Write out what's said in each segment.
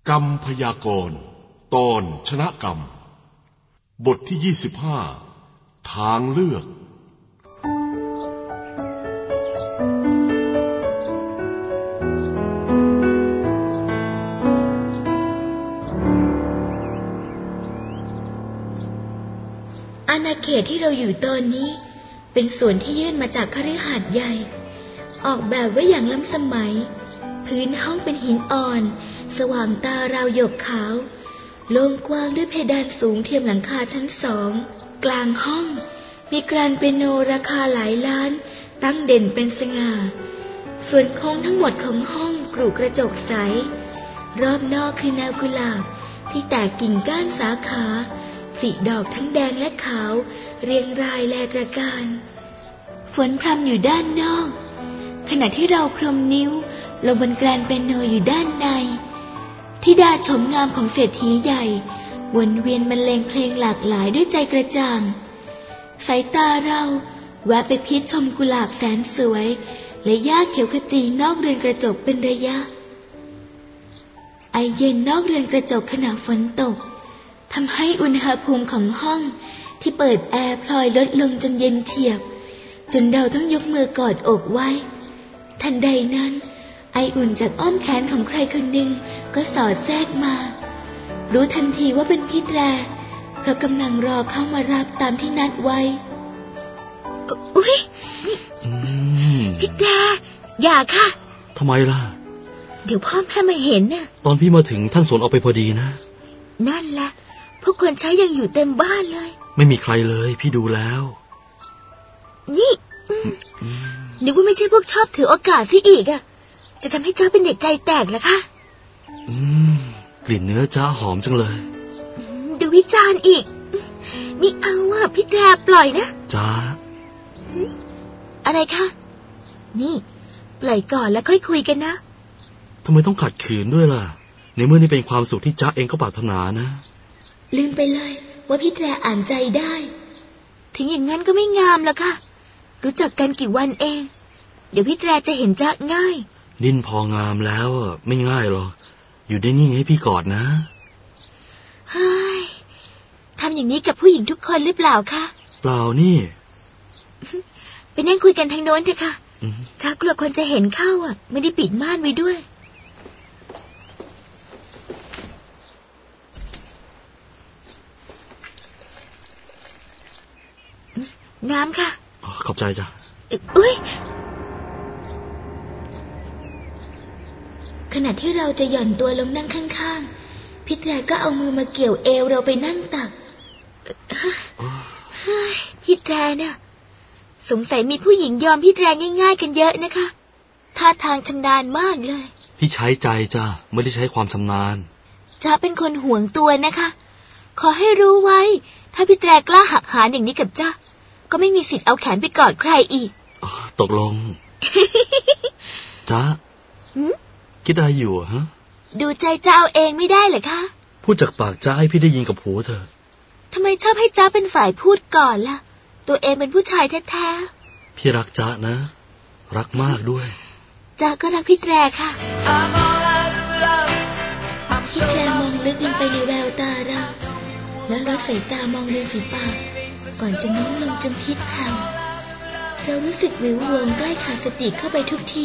กรรมพยากรณ์ตอนชนะกรรมบทที่25ทางเลือกอาณาเขตที่เราอยู่ตอนนี้เป็นส่วนที่ยื่นมาจากคฤหาสน์ใหญ่ออกแบบไว้อย่างล้ำสมัยพื้นห้องเป็นหินอ่อนสว่างตาราวหยกขาวโล่งกว้างด้วยเพดานสูงเทียมหลังคาชั้น2กลางห้องมีแกรนเปียโนราคาหลายล้านตั้งเด่นเป็นสง่าส่วนโค้งทั้งหมดของห้องกรุกระจกใสรอบนอกคือแนวกุหลาบที่แตกกิ่งก้านสาขาผลิดอกทั้งแดงและขาวเรียงรายแลตระการฝนพรำอยู่ด้านนอกขณะที่เราพรมนิ้วลงบนแกรนเปียโนอยู่ด้านในธิดาชมงามของเศรษฐีใหญ่วนเวียนบรรเลงเพลงหลากหลายด้วยใจกระจ่างสายตาเราแวะไปพิชมกุหลาบแสนสวยและหญ้าเขียวขจีนอกเรือนกระจกเป็นระยะไอเย็นนอกเรือนกระจกขณะฝนตกทำให้อุณหภูมิของห้องที่เปิดแอร์พลอยลดลงจนเย็นเฉียบจนเราต้องยกมือกอดอกไว้ทันใดนั้นไออุ่นจากอ้อมแขนของใครคนหนึ่งก็สอดแทรกมารู้ทันทีว่าเป็นพี่แตรเพราะกำลังรอเข้ามารับตามที่นัดไว้อุ๊ยพี่แตรอย่าค่ะทำไมล่ะเดี๋ยวพ่อแม่มาเห็นน่ะตอนพี่มาถึงท่านสวนออกไปพอดีนะนั่นแหละพวกคนใช้ยังอยู่เต็มบ้านเลยไม่มีใครเลยพี่ดูแล้วนี่นึกว่าไม่ใช่พวกชอบถือโอกาสซิอีกอ่ะจะทำให้เจ้าเป็นเด็กใจแตกล่ะค่ะกลิ่นเนื้อจ้าหอมจังเลยดูวิจารณ์อีกมิเอาอ่ะพี่แตรปล่อยนะจ้าอะไรคะนี่ปล่อยก่อนแล้วค่อยคุยกันนะทำไมต้องขัดขืนด้วยล่ะในเมื่อนี่เป็นความสุขที่จ้าเองก็ปรารถนานะลืมไปเลยว่าพี่แตรอ่านใจได้ถึงอย่างนั้นก็ไม่งามหรอกค่ะรู้จักกันกี่วันเองเดี๋ยวพี่แตรจะเห็นจ้าง่ายดิ้นพองามแล้วไม่ง่ายหรอกอยู่ได้นิ่งให้พี่กอดนะเฮ้ยทำอย่างนี้กับผู้หญิงทุกคนหรือเปล่าคะเปล่านี่ไปนั่งคุยกันทางโน้นเถอะค่ะถ้ากลัวคนจะเห็นเข้าไม่ได้ปิดม่านไว้ด้วยน้ำค่ะขอบใจจ้ะอุ๊ยขณะที่เราจะหย่อนตัวลงนั่งข้างๆพี่แตรก็เอามือมาเกี่ยวเอวเราไปนั่งตักพี่แตรเนี่ยสงสัยมีผู้หญิงยอมพี่แตรง่ายๆกันเยอะนะคะท่าทางชำนาญมากเลยพี่ใช้ใจจ้ะไม่ได้ใช้ความชำนาญจ้าเป็นคนห่วงตัวนะคะขอให้รู้ไว้ถ้าพี่แตรกล้าหักหานอย่างนี้กับจ้าก็ไม่มีสิทธิ์เอาแขนไปกอดใครอีกตกลง จ้าคิดอะไรอยู่ฮะดูใจจ้าเอาเองไม่ได้เหรอคะพูดจากปากจ้าให้พี่ได้ยินกับหูเถอะทำไมชอบให้จ้าเป็นฝ่ายพูดก่อนล่ะตัวเองเป็นผู้ชายแท้ๆพี่รักจ้านะรักมากด้วยจ้าก็รักพี่แตรค่ะพี่แตรมองลึกลงไปในแววตาเราแล้วลดสายตามองริมฝีปากก่อนจะโน้มลงจนพิษแผ่วเรารู้สึกวิววงใกล้ขาดสติเข้าไปทุกที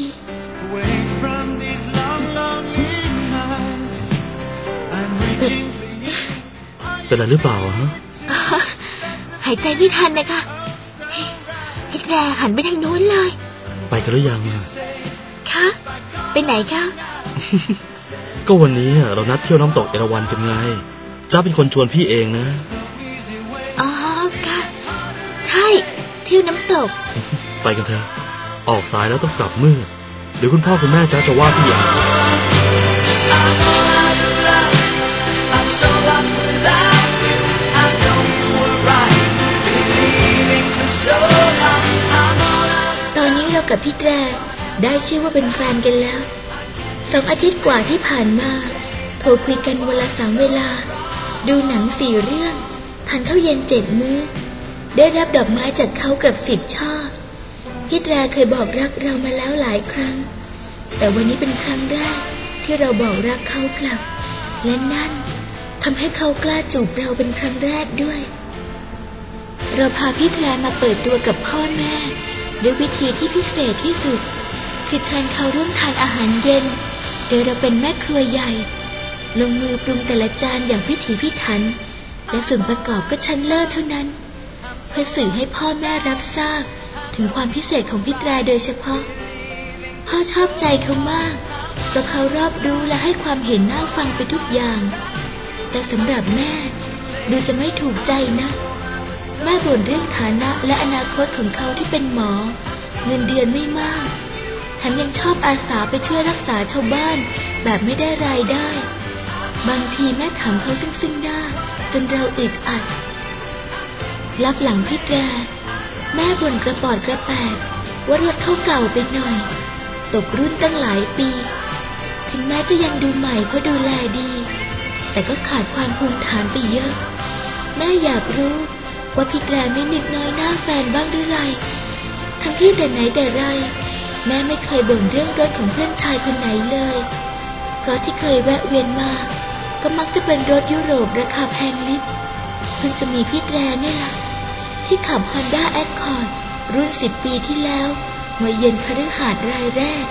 เป็นอะไรหรือเปล่าฮะหายใจไม่ทันนะคะพี่แตรหันไปทางโน้นเลยไปกันหรือยังคะไปไหนคะก็วันนี้เรานัดเที่ยวน้ำตกเอราวัณกันไงจ้าเป็นคนชวนพี่เองนะอ๋อค่ะใช่เที่ยวน้ำตกไปกันเถอะออกสายแล้วต้องกลับมืดเดี๋ยวคุณพ่อคุณแม่จ้าจะว่าพี่เอาตอนนี้เรากับพี่แตรได้ชื่อว่าเป็นแฟนกันแล้ว2 อาทิตย์กว่าที่ผ่านมาโทรคุยกันวันละ3 เวลาดูหนัง4 เรื่องทานข้าวเย็น7 มื้อได้รับดอกไม้จากเขาเกือบ10 ช่อพี่แตรเคยบอกรักเรามาแล้วหลายครั้งแต่วันนี้เป็นครั้งแรกที่เราบอกรักเขากลับและนั่นทำให้เขากล้าจูบเราเป็นครั้งแรกด้วยเราพาพี่แทรมาเปิดตัวกับพ่อแม่ด้วยวิธีที่พิเศษที่สุดคือเชิญเขาร่วมทานอาหารเย็นโดยเราเป็นแม่ครัวใหญ่ลงมือปรุงแต่ละจานอย่างพิถีพิถันและส่วนประกอบก็ชั้นเลิศเท่านั้นเพื่อสื่อให้พ่อแม่รับทราบถึงความพิเศษของพี่แตรโดยเฉพาะพ่อชอบใจเขามากเพราะเขารอบรู้และให้ความเห็นน่าฟังไปทุกอย่างแต่สำหรับแม่ดูจะไม่ถูกใจนะแม่บ่นเรื่องฐานะและอนาคตของเขาที่เป็นหมอเงินเดือนไม่มากแถมยังชอบอาสาไปช่วยรักษาชาวบ้านแบบไม่ได้รายได้บางทีแม่ถามเขาซึ่งหน้าจนเราอึดอัดลับหลังพี่แตรแม่บ่นกระปอดกระแปดว่ารถเขาเก่าไปหน่อยตกรุ่นตั้งหลายปีถึงแม้จะยังดูใหม่เพราะดูแลดีแต่ก็ขาดความภูมิฐานไปเยอะแม่อยากรู้ว่าพี่แตรไม่นึกน้อยหน้าแฟนบ้างหรือไรทั้งที่แต่ไหนแต่ไรแม่ไม่เคยบ่นเรื่องรถของเพื่อนชายคนไหนเลยเพราะที่เคยแวะเวียนมาก็มักจะเป็นรถยุโรปราคาแพงลิบเพิ่งจะมีพี่แตรนี่แหละที่ขับ Honda Accord รุ่น10 ปีที่แล้วมาเยือนคฤหาสน์รายแรก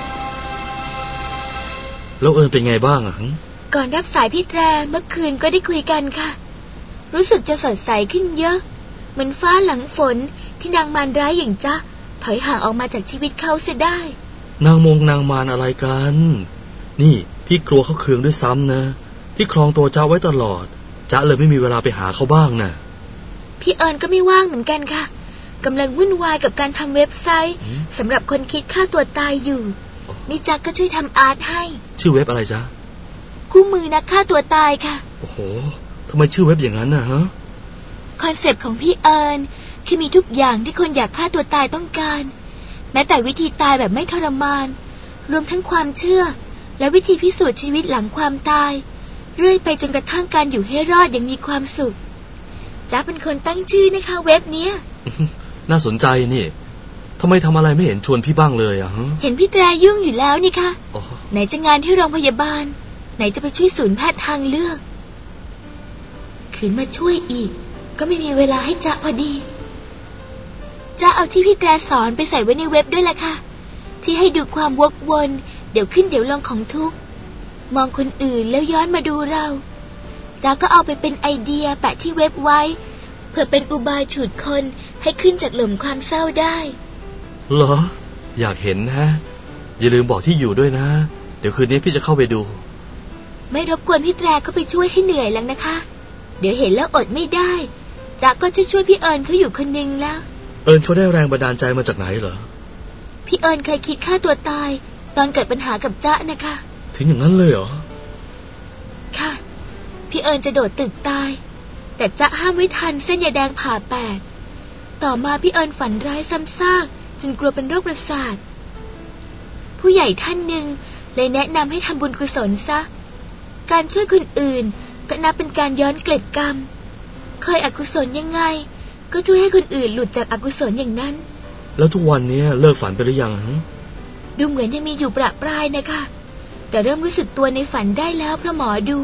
แล้วเอิญเป็นไงบ้างอ่ะก่อนรับสายพี่แตรเมื่อคืนก็ได้คุยกันค่ะรู้สึกจะสดใสขึ้นเยอะเหมือนฟ้าหลังฝนที่นางมารร้ายอย่างจ๊ะถอยห่างออกมาจากชีวิตเขาเสียได้นางมารอะไรกันนี่พี่กลัวเขาเคืองด้วยซ้ำนะที่ครองตัวจ๊ะไว้ตลอดจ๊ะเลยไม่มีเวลาไปหาเขาบ้างนะพี่เอิญก็ไม่ว่างเหมือนกันค่ะกำลังวุ่นวายกับการทำเว็บไซต์สำหรับคนคิดฆ่าตัวตายอยู่นี่จ๊ะก็ช่วยทำอาร์ตให้ชื่อเว็บอะไรจ๊ะคู่มือนักฆ่าตัวตายค่ะโอ้โหทำไมชื่อเว็บอย่างนั้นนะฮะคอนเซปต์ของพี่เอิญคือมีทุกอย่างที่คนอยากฆ่าตัวตายต้องการแม้แต่วิธีตายแบบไม่ทรมานรวมทั้งความเชื่อและวิธีพิสูจน์ชีวิตหลังความตายเรื่อยไปจนกระทั่งการอยู่ให้รอดอย่างมีความสุขจ๊ะเป็นคนตั้งชื่อนะคะเว็บเนี้ยน่าสนใจนี่ทำไมทำอะไรไม่เห็นชวนพี่บ้างเลยอ่ะเห็นพี่แตรยุ่งอยู่แล้วนี่คะไหนจะงานที่โรงพยาบาลไหนจะไปช่วยศูนย์แพทย์ทางเลือกขืนมาช่วยอีกก็ไม่มีเวลาให้จ๊ะพอดีจ๊ะเอาที่พี่แตรสอนไปใส่ไว้ในเว็บด้วยแหละค่ะที่ให้ดูความวกวนเดี๋ยวขึ้นเดี๋ยวลงของทุกมองคนอื่นแล้วย้อนมาดูเราจ๊ะก็เอาไปเป็นไอเดียแปะที่เว็บไว้เพื่อเป็นอุบายฉุดคนให้ขึ้นจากหลุมความเศร้าได้เหรออยากเห็นนะอย่าลืมบอกที่อยู่ด้วยนะเดี๋ยวคืนนี้พี่จะเข้าไปดูไม่รบกวนพี่แตรก็ไปช่วยให้เหนื่อยแล้วนะคะเดี๋ยวเห็นแล้วอดไม่ได้จ๊ะก็ช่วยพี่เอิญเขาอยู่คนนึงแล้วเอิญเขาได้แรงบันดาลใจมาจากไหนเหรอพี่เอิญเคยคิดฆ่าตัวตายตอนเกิดปัญหากับจ๊ะนะคะถึงอย่างนั้นเลยเหรอค่ะพี่เอิญจะโดดตึกตายแต่จ๊ะห้ามไว้ทันเส้นยาแดงผ่าแปดต่อมาพี่เอิญฝันร้ายซ้ำซากจนกลัวเป็นโรคประสาทผู้ใหญ่ท่านหนึ่งเลยแนะนำให้ทำบุญกุศลซะการช่วยคนอื่นก็นับเป็นการย้อนเกล็ดกรรมเคยอกุศลยังไงก็ช่วยให้คนอื่นหลุดจากอกุศลอย่างนั้นแล้วทุกวันนี้เลิกฝันไปหรือยังดูเหมือนยังมีอยู่ประปรายนะคะแต่เริ่มรู้สึกตัวในฝันได้แล้วเพราะหมอดู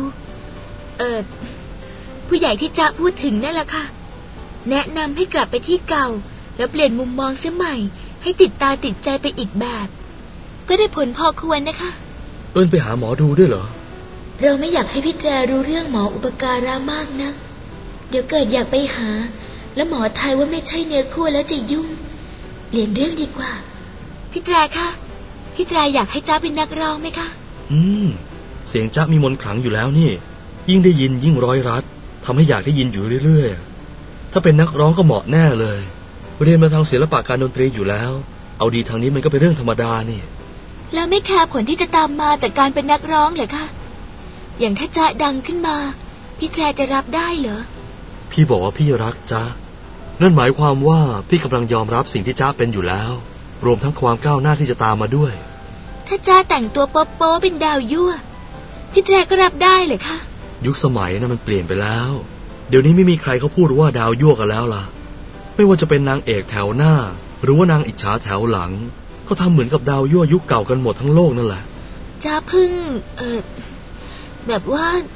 ผู้ใหญ่ที่จ๊ะพูดถึงนั่นแหละค่ะแนะนำให้กลับไปที่เก่าแล้วเปลี่ยนมุมมองเสียใหม่ให้ติดตาติดใจไปอีกแบบก็ได้ผลพอควรนะคะเอิญไปหาหมอดูด้วยเหรอเราไม่อยากให้พี่แตรรู้เรื่องหมออุปการะมากนักเดี๋ยวเกิดอยากไปหาแล้วหมอทายว่าไม่ใช่เนื้อคู่แล้วจะยุ่งเปลี่ยนเรื่องดีกว่าพี่แตรคะพี่แตรอยากให้จ๊ะเป็นนักร้องไหมคะเสียงจ๊ะมีมนต์ขลังอยู่แล้วนี่ยิ่งได้ยินยิ่งร้อยรัดทำให้อยากได้ยินอยู่เรื่อยๆถ้าเป็นนักร้องก็เหมาะแน่เลยเรียนมาทางศิลปะการดนตรีอยู่แล้วเอาดีทางนี้มันก็เป็นเรื่องธรรมดานี่แล้วไม่แคร์ผลที่จะตามมาจากการเป็นนักร้องเหรอคะอย่างถ้าจ๊ะดังขึ้นมาพี่แตรจะรับได้เหรอพี่บอกว่าพี่รักจ๊ะนั่นหมายความว่าพี่กำลังยอมรับสิ่งที่จ๊ะเป็นอยู่แล้วรวมทั้งความก้าวหน้าที่จะตามมาด้วยถ้าจ๊ะแต่งตัวโป๊ะๆเป็นดาวยั่วพี่แตรก็รับได้เหรอคะยุคสมัยนั้นมันเปลี่ยนไปแล้วเดี๋ยวนี้ไม่มีใครเขาพูดว่าดาวยั่วกันแล้วล่ะไม่ว่าจะเป็นนางเอกแถวหน้าหรือว่านางอิจฉาแถวหลังก็ทำเหมือนกับดาวยั่วยุคเก่ากันหมดทั้งโลกนั่นแหละจ๊ะพึ่งแบบว่า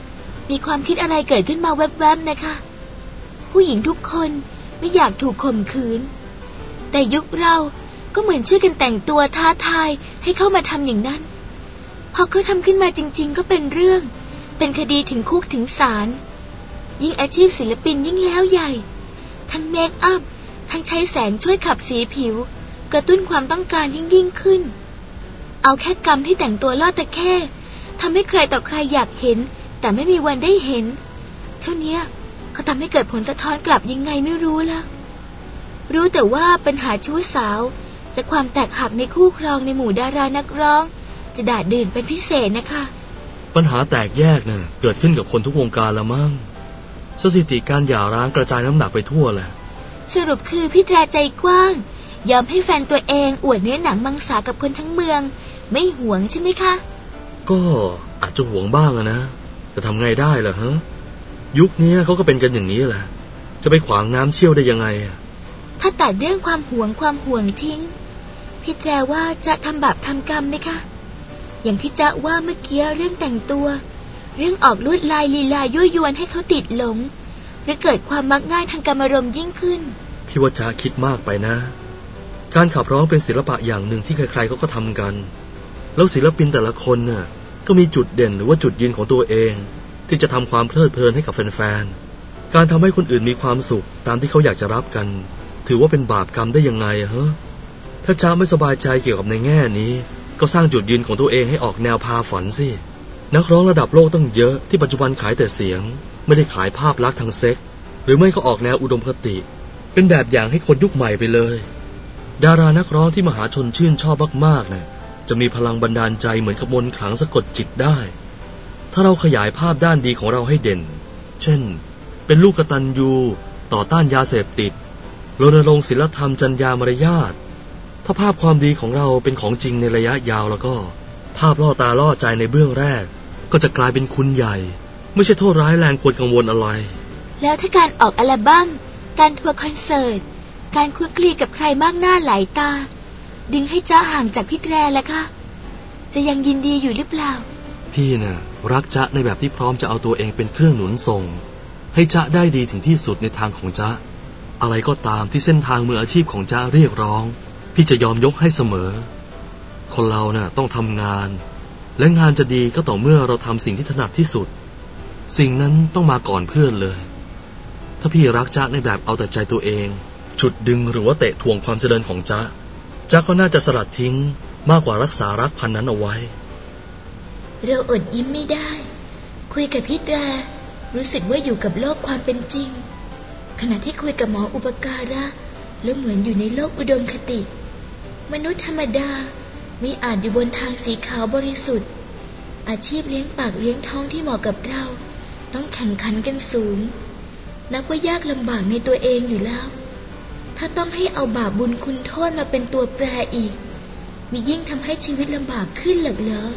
มีความคิดอะไรเกิดขึ้นมาแวบๆนะคะผู้หญิงทุกคนไม่อยากถูกข่มขืนแต่ยุคเราก็เหมือนช่วยกันแต่งตัวท้าทายให้เข้ามาทำอย่างนั้นพอเขาทำขึ้นมาจริงๆก็เป็นเรื่องเป็นคดีถึงคุกถึงศาลยิ่งอาชีพศิลปินยิ่งแล้วใหญ่ทั้งเมคอัพทั้งใช้แสงช่วยขับสีผิวกระตุ้นความต้องการยิ่งขึ้นเอาแค่กรรมที่แต่งตัวล่อตะแค่ทำให้ใครต่อใครอยากเห็นแต่ไม่มีวันได้เห็นเท่านี้เขาทำให้เกิดผลสะท้อนกลับยังไงไม่รู้ละรู้แต่ว่าปัญหาชู้สาวและความแตกหักในคู่ครองในหมู่ดารานักร้องจะด่าดื่นเป็นพิเศษนะคะปัญหาแตกแยกน่ะเกิดขึ้นกับคนทุกวงการละมั้งสถิติการหย่าร้างกระจายน้ำหนักไปทั่วแหละสรุปคือพี่แตรใจกว้างยอมให้แฟนตัวเองอวดเนื้อหนังมังสากับคนทั้งเมืองไม่หวงใช่ไหมคะก็อาจจะหวงบ้างนะจะทำไงได้ล่ะฮะยุคนี้เขาก็เป็นกันอย่างนี้แหละจะไปขวางน้ำเชี่ยวได้ยังไงถ้าตัดเรื่องความหวงทิ้งพี่แตรว่าจะทำบาปทำกรรมไหมคะอย่างที่จ๊ะว่าเมื่อกี้เรื่องแต่งตัวเรื่องออกลวดลายลีลายั่วยวนให้เขาติดหลงหรือเกิดความมักง่ายทางกรรมารมณ์ยิ่งขึ้นพี่ว่าจ๊ะคิดมากไปนะการขับร้องเป็นศิลปะอย่างหนึ่งที่ใครๆก็ทำกันแล้วศิลปินแต่ละคนน่ะก็มีจุดเด่นหรือว่าจุดยืนของตัวเองที่จะทำความเพลิดเพลินให้กับแฟนๆการทำให้คนอื่นมีความสุขตามที่เขาอยากจะรับกันถือว่าเป็นบาปกรรมได้ยังไงฮะถ้าจ๊ะไม่สบายใจเกี่ยวกับในแง่นี้ก็สร้างจุดยืนของตัวเองให้ออกแนวพาฝันสินักร้องระดับโลกต้องเยอะที่ปัจจุบันขายแต่เสียงไม่ได้ขายภาพลักษณ์ทางเซ็กหรือไม่ก็ออกแนวอุดมคติเป็นแบบอย่างให้คนยุคใหม่ไปเลยดารานักร้องที่มหาชนชื่นชอบมากๆนะจะมีพลังบันดาลใจเหมือนกับมนต์ขลังสะกดจิตได้ถ้าเราขยายภาพด้านดีของเราให้เด่นเช่นเป็นลูกกตัญญูต่อต้านยาเสพติดรณรงค์ศีลธรรมจรรยามารยาทถ้าภาพความดีของเราเป็นของจริงในระยะยาวแล้วก็ภาพล่อตาล่อใจในเบื้องแรกก็จะกลายเป็นคุณใหญ่ไม่ใช่โทษร้ายแรงควรกังวลอะไรแล้วถ้าการออกอัลบั้มการทัวร์คอนเสิร์ตการคลุกคลีกับใครมากหน้าหลายตาดึงให้จ๊ะห่างจากพี่แตรล่ะคะจะยังยินดีอยู่หรือเปล่าพี่น่ะรักจ๊ะในแบบที่พร้อมจะเอาตัวเองเป็นเครื่องหนุนส่งให้จ๊ะได้ดีถึงที่สุดในทางของจ๊ะอะไรก็ตามที่เส้นทางมืออาชีพของจ๊ะเรียกร้องพี่จะยอมยกให้เสมอคนเราน่ะต้องทำงานและงานจะดีก็ต่อเมื่อเราทำสิ่งที่ถนัดที่สุดสิ่งนั้นต้องมาก่อนเพื่อนเลยถ้าพี่รักจ๊ะในแบบเอาแต่ใจตัวเองฉุดดึงหรือว่าเตะทวงความเจริญของจ๊ะก็น่าจะสลัดทิ้งมากกว่ารักษารักพันนั้นเอาไว้เราอดยิ้มไม่ได้คุยกับพี่แตรรู้สึกว่าอยู่กับโลกความเป็นจริงขณะที่คุยกับหมออุปการะแล้วเหมือนอยู่ในโลกอุดมคติมนุษย์ธรรมดาไม่อาจอยู่บนทางสีขาวบริสุทธิ์อาชีพเลี้ยงปากเลี้ยงท้องที่เหมาะกับเราต้องแข่งขันกันสูงนับว่ายากลำบากในตัวเองอยู่แล้วถ้าต้องให้เอาบาปบุญคุณโทษมาเป็นตัวแปรอีกมียิ่งทำให้ชีวิตลำบากขึ้นเหรอ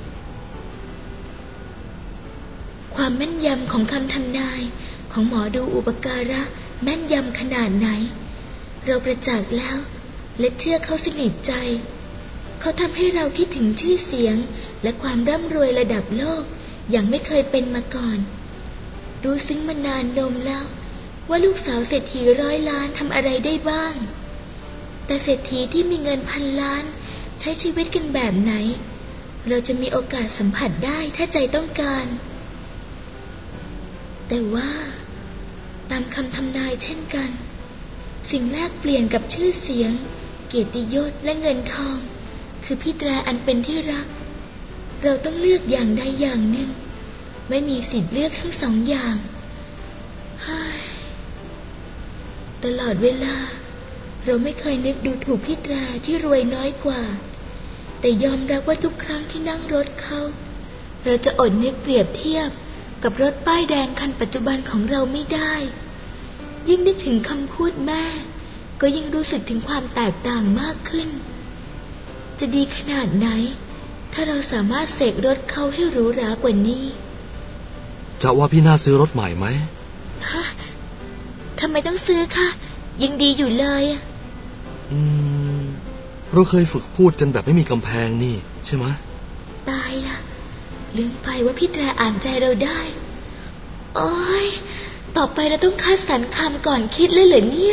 ความแม่นยำของคำทำนายของหมอดูอุปการะแม่นยำขนาดไหนเราประจักษ์แล้วและเชื่อเขาสนิทใจเขาทำให้เราคิดถึงชื่อเสียงและความร่ำรวยระดับโลกอย่างไม่เคยเป็นมาก่อนรู้ซึ้งมานานนมแล้วว่าลูกสาวเศรษฐี100 ล้านทำอะไรได้บ้างแต่เศรษฐีที่มีเงิน1,000 ล้านใช้ชีวิตกันแบบไหนเราจะมีโอกาสสัมผัสได้ถ้าใจต้องการแต่ว่าตามคำทำนายเช่นกันสิ่งแรกเปลี่ยนกับชื่อเสียงเกียรติยศและเงินทองคือพี่แตรอันเป็นที่รักเราต้องเลือกอย่างใดอย่างหนึ่งไม่มีสิทธิ์เลือกทั้งสองอย่างตลอดเวลาเราไม่เคยนึกดูถูกพี่แตรที่รวยน้อยกว่าแต่ยอมรับว่าทุกครั้งที่นั่งรถเขาเราจะอดนึกเปรียบเทียบกับรถป้ายแดงคันปัจจุบันของเราไม่ได้ยิ่งนึกถึงคำพูดแม่ก็ยิ่งรู้สึกถึงความแตกต่างมากขึ้นจะดีขนาดไหนถ้าเราสามารถเสกรถเขาให้หรูหรากว่านี้จะว่าพี่น่าซื้อรถใหม่ไหมทำไมต้องซื้อคะยังดีอยู่เลยเราเคยฝึกพูดกันแบบไม่มีกำแพงนี่ใช่ไหมตายละลืมไปว่าพี่แตรอ่านใจเราได้โอ๊ยต่อไปเราต้องคัดสรรคำก่อนคิดเลยเหรอเนี่ย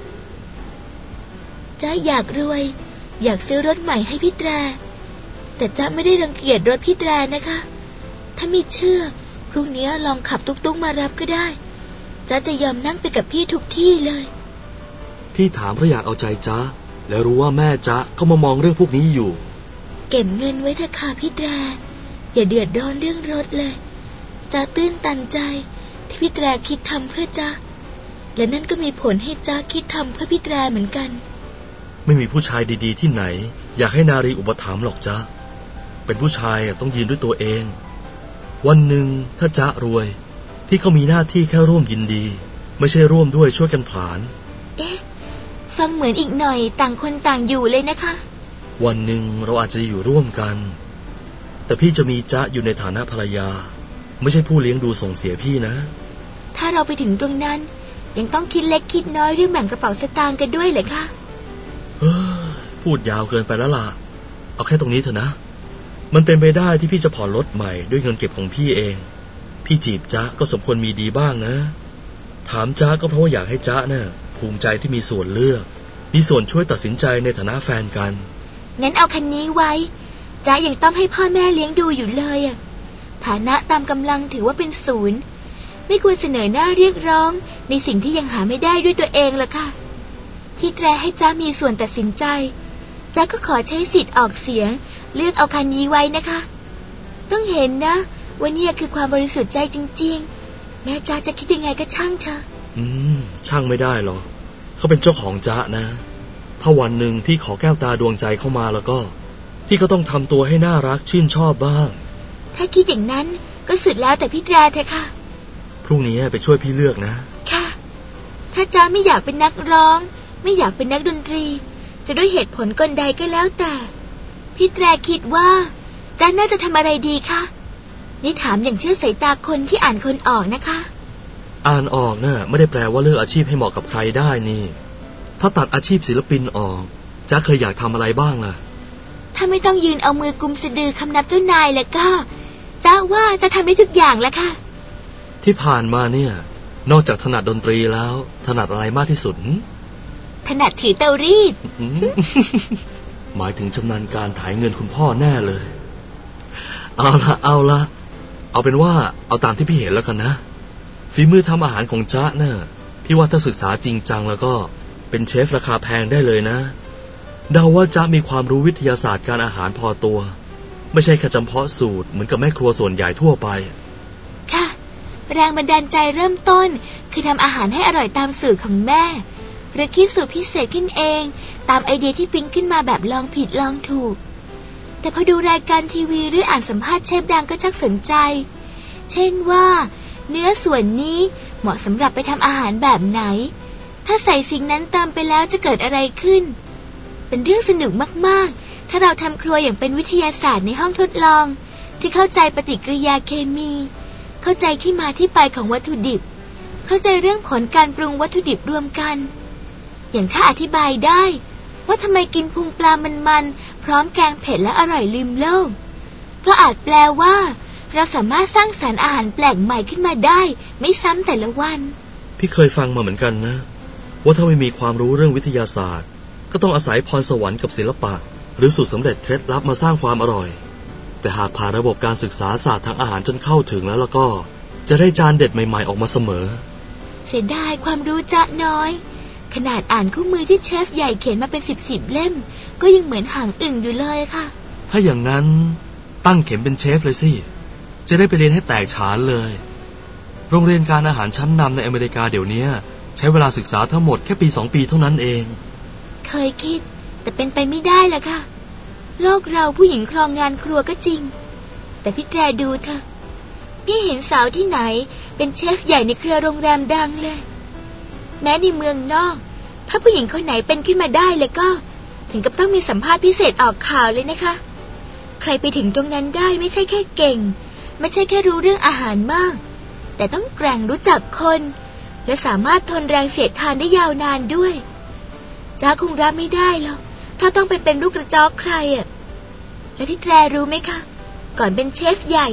จ๊ะอยากรวยอยากซื้อรถใหม่ให้พี่แตรแต่จ๊ะไม่ได้รังเกียจรถพี่แตรนะคะถ้าไม่เชื่อพรุ่งนี้ลองขับตุ๊กๆมารับก็ได้จ๊ะจะยอมนั่งไปกับพี่ทุกที่เลยพี่ถามเพราะอยากเอาใจจ๊ะและรู้ว่าแม่จ๊ะเขามามองเรื่องพวกนี้อยู่เก็บเงินไว้เถอะค่ะพี่แตรอย่าเดือดร้อนเรื่องรถเลยจ๊ะตื้นตันใจที่พี่แตรคิดทำเพื่อจ๊ะและนั่นก็มีผลให้จ๊ะคิดทำเพื่อพี่แตรเหมือนกันไม่มีผู้ชายดีๆที่ไหนอยากให้นารีอุปถัมภ์หรอกจ๊ะเป็นผู้ชายต้องยืนด้วยตัวเองวันหนึ่งถ้าจ๊ะรวยพี่ก็มีหน้าที่แค่ร่วมยินดีไม่ใช่ร่วมด้วยช่วยกันผลาญฟังเหมือนอีกหน่อยต่างคนต่างอยู่เลยนะคะวันหนึ่งเราอาจจะอยู่ร่วมกันแต่พี่จะมีจ๊ะอยู่ในฐานะภรรยาไม่ใช่ผู้เลี้ยงดูส่งเสียพี่นะถ้าเราไปถึงตรงนั้นยังต้องคิดเล็กคิดน้อยเรื่องแบ่งกระเป๋าสตางค์กันด้วยเหรอคะพูดยาวเกินไปแล้วล่ะเอาแค่ตรงนี้เถอะนะมันเป็นไปได้ที่พี่จะผ่อนรถใหม่ด้วยเงินเก็บของพี่เองพี่จีบจ๊ะก็สมควรมีดีบ้างนะถามจ๊ะก็เพราะว่าอยากให้จ๊ะน่ะภูมิใจที่มีส่วนเลือกมีส่วนช่วยตัดสินใจในฐานะแฟนกันงั้นเอาคันนี้ไว้จ๊ะยังต้องให้พ่อแม่เลี้ยงดูอยู่เลยอ่ะฐานะตามกำลังถือว่าเป็นศูนย์ไม่ควรเสนอหน้าเรียกร้องในสิ่งที่ยังหาไม่ได้ด้วยตัวเองล่ะค่ะพี่แตรให้จ๊ะมีส่วนตัดสินใจจ๊ะก็ขอใช้สิทธิ์ออกเสียงเลือกเอาคันนี้ไว้นะคะต้องเห็นนะว่านี่คือความบริสุทธิ์ใจจริงๆแม้จ๊ะจะคิดยังไงก็ช่างเถอะช่างไม่ได้หรอกเขาเป็นเจ้าของจ๊ะนะถ้าวันหนึ่งพี่ขอแก้วตาดวงใจเข้ามาแล้วก็พี่ก็ต้องทำตัวให้น่ารักชื่นชอบบ้างถ้าคิดอย่างนั้นก็สุดแล้วแต่พี่แตรเถอะค่ะพรุ่งนี้ไปช่วยพี่เลือกนะค่ะถ้าจ๊ะไม่อยากเป็นนักร้องไม่อยากเป็นนักดนตรีจะด้วยเหตุผลกลใดก็แล้วแต่พี่แตรคิดว่าจ๊ะน่าจะทำอะไรดีคะนี่ถามอย่างเชื่อสายตาคนที่อ่านคนออกนะคะอ่านออกน่ะไม่ได้แปลว่าเลือกอาชีพให้เหมาะกับใครได้นี่ถ้าตัดอาชีพศิลปินออกจ๊ะเคยอยากทำอะไรบ้างล่ะถ้าไม่ต้องยืนเอามือกุมสะดือคำนับเจ้านายแล้วก็จ๊ะว่าจะทำได้ทุกอย่างแล้วค่ะที่ผ่านมาเนี่ยนอกจากถนัดดนตรีแล้วถนัดอะไรมากที่สุดถนัดถือเตารีดหมายถึงชำนาญการถ่ายเงินคุณพ่อแน่เลยเอาละเอาเป็นว่าเอาตามที่พี่เห็นแล้วกันนะฝีมือทำอาหารของจ๊ะน่ะพี่ว่าถ้าศึกษาจริงจังแล้วก็เป็นเชฟราคาแพงได้เลยนะเดาว่าจ๊ะมีความรู้วิทยาศาสตร์การอาหารพอตัวไม่ใช่แค่จำเพาะสูตรเหมือนกับแม่ครัวส่วนใหญ่ทั่วไปค่ะแรงบันดาลใจเริ่มต้นคือทำอาหารให้อร่อยตามสูตรของแม่หรือคิดสูตรพิเศษขึ้นเองตามไอเดียที่ปิ๊งขึ้นมาแบบลองผิดลองถูกแต่พอดูรายการทีวีหรืออ่านสัมภาษณ์เชฟดังก็ชักสนใจเช่นว่าเนื้อส่วนนี้เหมาะสำหรับไปทำอาหารแบบไหนถ้าใส่สิ่งนั้นเติมไปแล้วจะเกิดอะไรขึ้นเป็นเรื่องสนุกมากๆถ้าเราทำครัวอย่างเป็นวิทยาศาสตร์ในห้องทดลองที่เข้าใจปฏิกิริยาเคมีเข้าใจที่มาที่ไปของวัตถุดิบเข้าใจเรื่องผลการปรุงวัตถุดิบรวมกันอย่างถ้าอธิบายได้ว่าทำไมกินพุงปลามันๆพร้อมแกงเผ็ดและอร่อยลืมโลกก็อาจแปลว่าเราสามารถสร้างสรรค์อาหารแปลกใหม่ขึ้นมาได้ไม่ซ้ำแต่ละวันพี่เคยฟังมาเหมือนกันนะว่าถ้าไม่มีความรู้เรื่องวิทยาศาสตร์ก็ต้องอาศัยพรสวรรค์กับศิลปะหรือสูตรสำเร็จเคล็ดลับมาสร้างความอร่อยแต่หากผ่านระบบการศึกษาศาสตร์ทางอาหารจนเข้าถึงแล้วก็จะได้จานเด็ดใหม่ๆออกมาเสมอเสียดายความรู้จ๊ะน้อยขนาดอ่านคู่มือที่เชฟใหญ่เขียนมาเป็น10เล่มก็ยังเหมือนห่างอึ่งอยู่เลยค่ะถ้าอย่างนั้นตั้งเข็มเป็นเชฟเลยสิจะได้ไปเรียนให้แตกฉานเลยโรงเรียนการอาหารชั้นนำในอเมริกาเดี๋ยวนี้ใช้เวลาศึกษาทั้งหมดแค่ปี2 ปีเท่านั้นเองเคยคิดแต่เป็นไปไม่ได้ล่ะค่ะโลกเราผู้หญิงครองงานครัวก็จริงแต่พี่แตรดูเถอะพี่เห็นสาวที่ไหนเป็นเชฟใหญ่ในเครือโรงแรมดังเลยแม้ในเมืองนอกถ้าผู้หญิงคนไหนเป็นขึ้นมาได้เลยก็ถึงกับต้องมีสัมภาษณ์พิเศษออกข่าวเลยนะคะใครไปถึงตรงนั้นได้ไม่ใช่แค่เก่งไม่ใช่แค่รู้เรื่องอาหารมากแต่ต้องแกร่งรู้จักคนและสามารถทนแรงเสียดทานได้ยาวนานด้วยจ๊ะคงรับไม่ได้หรอกถ้าต้องไปเป็นลูกกระจอกใครอ่ะและพี่แตรรู้ไหมคะก่อนเป็นเชฟใหญ่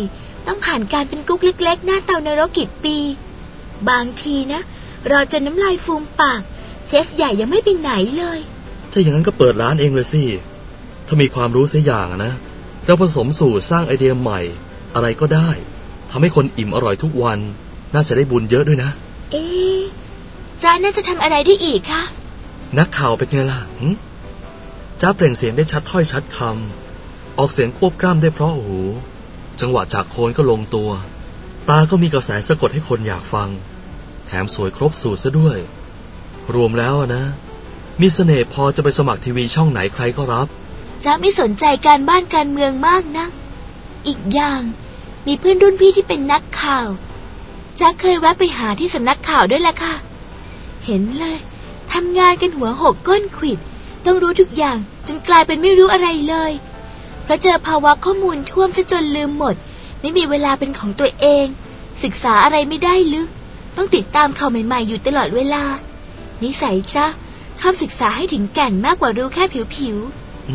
ต้องผ่านการเป็นกุ๊กเล็กๆหน้าเตานรกกี่ปีบางทีนะรอจนน้ำลายฟูมปากเชฟใหญ่ยังไม่ไปไหนเลยถ้าอย่างนั้นก็เปิดร้านเองเลยสิถ้ามีความรู้สักอย่างนะเราผสมสูตรสร้างไอเดียใหม่อะไรก็ได้ทำให้คนอิ่มอร่อยทุกวันน่าจะได้บุญเยอะด้วยนะจ้าน่าจะทำอะไรได้อีกคะนักข่าวเป็นไงล่ะจ้าเปล่งเสียงได้ชัดถ้อยชัดคำออกเสียงควบกล้ำได้เพราะหูจังหวะจากโคนก็ลงตัวตาก็มีกระแสสะกดให้คนอยากฟังแถมสวยครบสูตรซะด้วยรวมแล้วนะมีเสน่ห์พอจะไปสมัครทีวีช่องไหนใครก็รับจ้าไม่สนใจการบ้านการเมืองมากนะอีกอย่างมีเพื่อนรุ่นพี่ที่เป็นนักข่าวจ้าเคยแวะไปหาที่สำนักข่าวด้วยล่ะค่ะเห็นเลยทำงานกันหัวหกก้นขวิดต้องรู้ทุกอย่างจนกลายเป็นไม่รู้อะไรเลยเพราะเจอภาวะข้อมูลท่วมซะจนลืมหมดไม่มีเวลาเป็นของตัวเองศึกษาอะไรไม่ได้ลึกต้องติดตามข่าวใหม่ๆอยู่ตลอดเวลานิสัยจ้าชอบศึกษาให้ถึงแก่นมากกว่ารู้แค่ผิว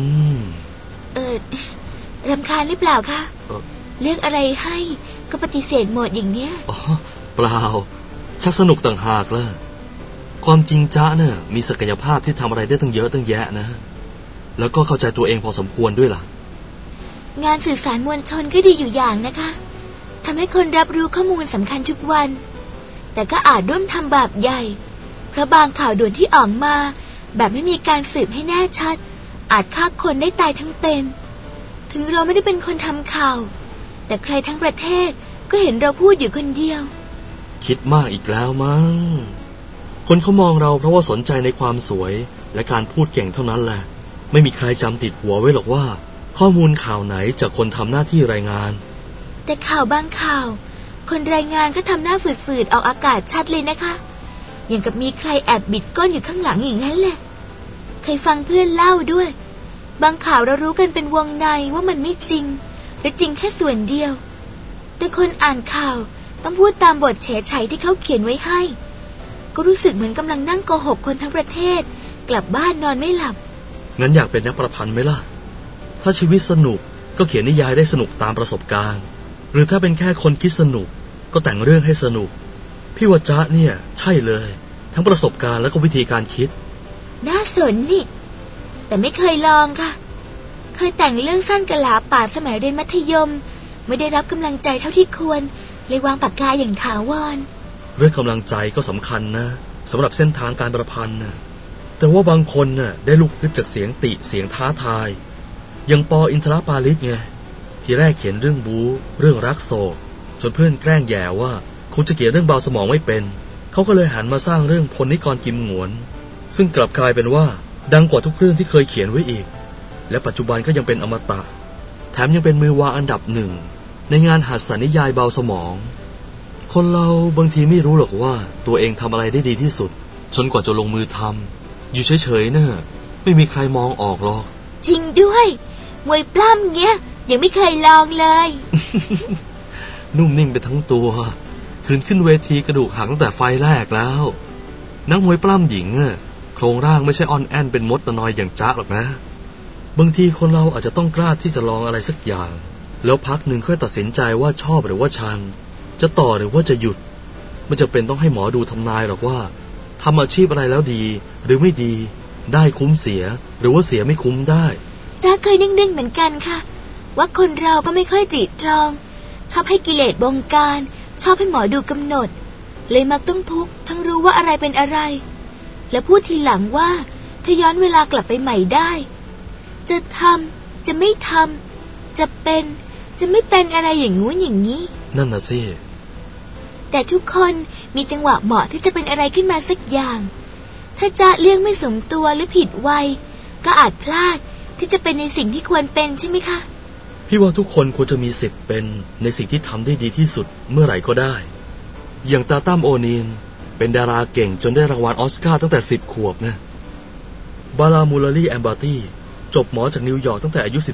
รำคาญหรือเปล่าคะเลือกอะไรให้ก็ปฏิเสธหมดอย่างเนี้ยอ๋อเปล่าชักสนุกต่างหากล่ะความจริงจ๊ะเนี่ยมีศักยภาพที่ทำอะไรได้ตั้งเยอะตั้งแยะนะแล้วก็เข้าใจตัวเองพอสมควรด้วยล่ะงานสื่อสารมวลชนก็ดีอยู่อย่างนะคะทำให้คนรับรู้ข้อมูลสำคัญทุกวันแต่ก็อาจร่วมทำบาปใหญ่เพราะบางข่าวด่วนที่ออกมาแบบไม่มีการสืบให้แน่ชัดอาจฆ่าคนได้ตายทั้งเป็นถึงเราไม่ได้เป็นคนทำข่าวแต่ใครทั้งประเทศก็เห็นเราพูดอยู่คนเดียวคิดมากอีกแล้วมั้งคนเขามองเราเพราะว่าสนใจในความสวยและการพูดเก่งเท่านั้นแหละไม่มีใครจำติดหัวไว้หรอกว่าข้อมูลข่าวไหนจากคนทำหน้าที่รายงานแต่ข่าวบางข่าวคนรายงานก็ทำหน้าฝืดๆออกอากาศชัดเลยนะคะอย่างกับมีใครแอบบิดก้นอยู่ข้างหลังอย่างนั้นแหละเคยฟังเพื่อนเล่าด้วยบางข่าวเรารู้กันเป็นวงในว่ามันไม่จริงหรือจริงแค่ส่วนเดียวแต่คนอ่านข่าวต้องพูดตามบทเฉยๆที่เขาเขียนไว้ให้ก็รู้สึกเหมือนกำลังนั่งโกหกคนทั้งประเทศกลับบ้านนอนไม่หลับงั้นอยากเป็นนักประพันธ์ไหมล่ะถ้าชีวิตสนุกก็เขียนนิยายได้สนุกตามประสบการณ์หรือถ้าเป็นแค่คนคิดสนุกก็แต่งเรื่องให้สนุกพี่ว่าจ๊ะเนี่ยใช่เลยทั้งประสบการณ์และก็วิธีการคิดน่าสนนี่แต่ไม่เคยลองค่ะเคยแต่งเรื่องสั้นกะลาป่าสมัยเรียนมัธยมไม่ได้รับกำลังใจเท่าที่ควรเลยวางปากกาอย่างถาวรเรื่องกำลังใจก็สำคัญนะสำหรับเส้นทางการประพันธ์นะแต่ว่าบางคนน่ะได้ลุกขึ้นจากเสียงติเสียงท้าทายอย่างป.อินทรปาลิศไงที่แรกเขียนเรื่องบู๊เรื่องรักโศกจนเพื่อนแกล้งแย่ว่าคุณจะเขียนเรื่องเบาสมองไม่เป็นเขาก็เลยหันมาสร้างเรื่องพลนิกรกิมหงวนซึ่งกลับกลายเป็นว่าดังกว่าทุกเรื่องที่เคยเขียนไว้อีกและปัจจุบันก็ยังเป็นอมตะแถมยังเป็นมือวางอันดับหนึ่งในงานหัตถนิยายเบาสมองคนเราบางทีไม่รู้หรอกว่าตัวเองทำอะไรได้ดีที่สุดจนกว่าจะลงมือทำอยู่เฉยๆน่ะไม่มีใครมองออกหรอกจริงด้วยมวยปล้ำเงี้ยยังไม่เคยลองเลยนุ่มนิ่งไปทั้งตัวคืนขึ้นเวทีกระดูกหักตั้งแต่ไฟแรกแล้วนักมวยปล้ำหญิงโครงร่างไม่ใช่อ่อนแอนเป็นมดตะนอยอย่างจ๊ะหรอกนะบางทีคนเราอาจจะต้องกล้าที่จะลองอะไรสักอย่างแล้วพักหนึ่งค่อยตัดสินใจว่าชอบหรือว่าชังจะต่อหรือว่าจะหยุดไม่จำเป็นต้องให้หมอดูทำนายหรอกว่าทำอาชีพอะไรแล้วดีหรือไม่ดีได้คุ้มเสียหรือว่าเสียไม่คุ้มได้จ้าเคยนิ่งๆเหมือนกันค่ะว่าคนเราก็ไม่ค่อยตรีตรองชอบให้กิเลสบงการชอบให้หมอดูกำหนดเลยมักต้องทุกข์ทั้งรู้ว่าอะไรเป็นอะไรและพูดทีหลังว่าถ้าย้อนเวลากลับไปใหม่ได้จะทำจะไม่ทำจะเป็นจะไม่เป็นอะไรอย่างงู้นอย่างนี้นั่นน่ะสิแต่ทุกคนมีจังหวะเหมาะที่จะเป็นอะไรขึ้นมาสักอย่างถ้าจะเลี้ยงไม่สมตัวหรือผิดวัยก็อาจพลาดที่จะเป็นในสิ่งที่ควรเป็นใช่ไหมคะพี่ว่าทุกคนควรจะมีสิทธิ์เป็นในสิ่งที่ทำได้ดีที่สุดเมื่อไหร่ก็ได้อย่างตาตั้มโอนีนเป็นดาราเก่งจนได้รางวัลออสการ์ตั้งแต่10 ขวบนะบารามูลารีแอมบาตี้จบหมอจากนิวยอร์กตั้งแต่อายุ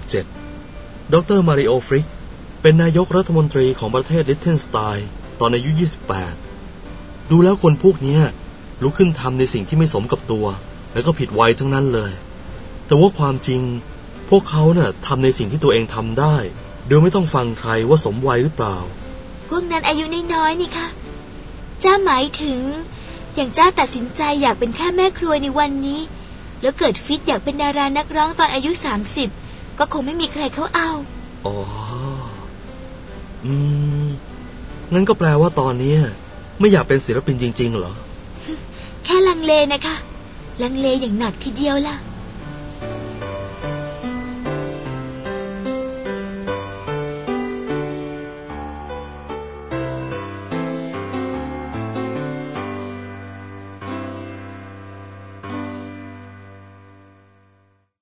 17ดรมาริโอฟริกเป็นนายกรัฐมนตรีของประเทศลิทเทนสไตน์ตอนอายุ28ดูแล้วคนพวกนี้ลุกขึ้นทำในสิ่งที่ไม่สมกับตัวแล้วก็ผิดวัยทั้งนั้นเลยแต่ว่าความจริงพวกเขาทำในสิ่งที่ตัวเองทำได้โดยไม่ต้องฟังใครว่าสมวัยหรือเปล่าพวกนั้นอายุน้อยๆนี่ค่ะจ้าหมายถึงอย่างจ้าตัดสินใจอยากเป็นแค่แม่ครัวในวันนี้แล้วเกิดฟิตอยากเป็นดารานักร้องตอนอายุ30ก็คงไม่มีใครเขาเอาอ๋องั้นก็แปลว่าตอนนี้ไม่อยากเป็นศิลปินจริงๆเหรอแค่ลังเลนะคะลังเลอย่างหนักทีเดียวล่ะ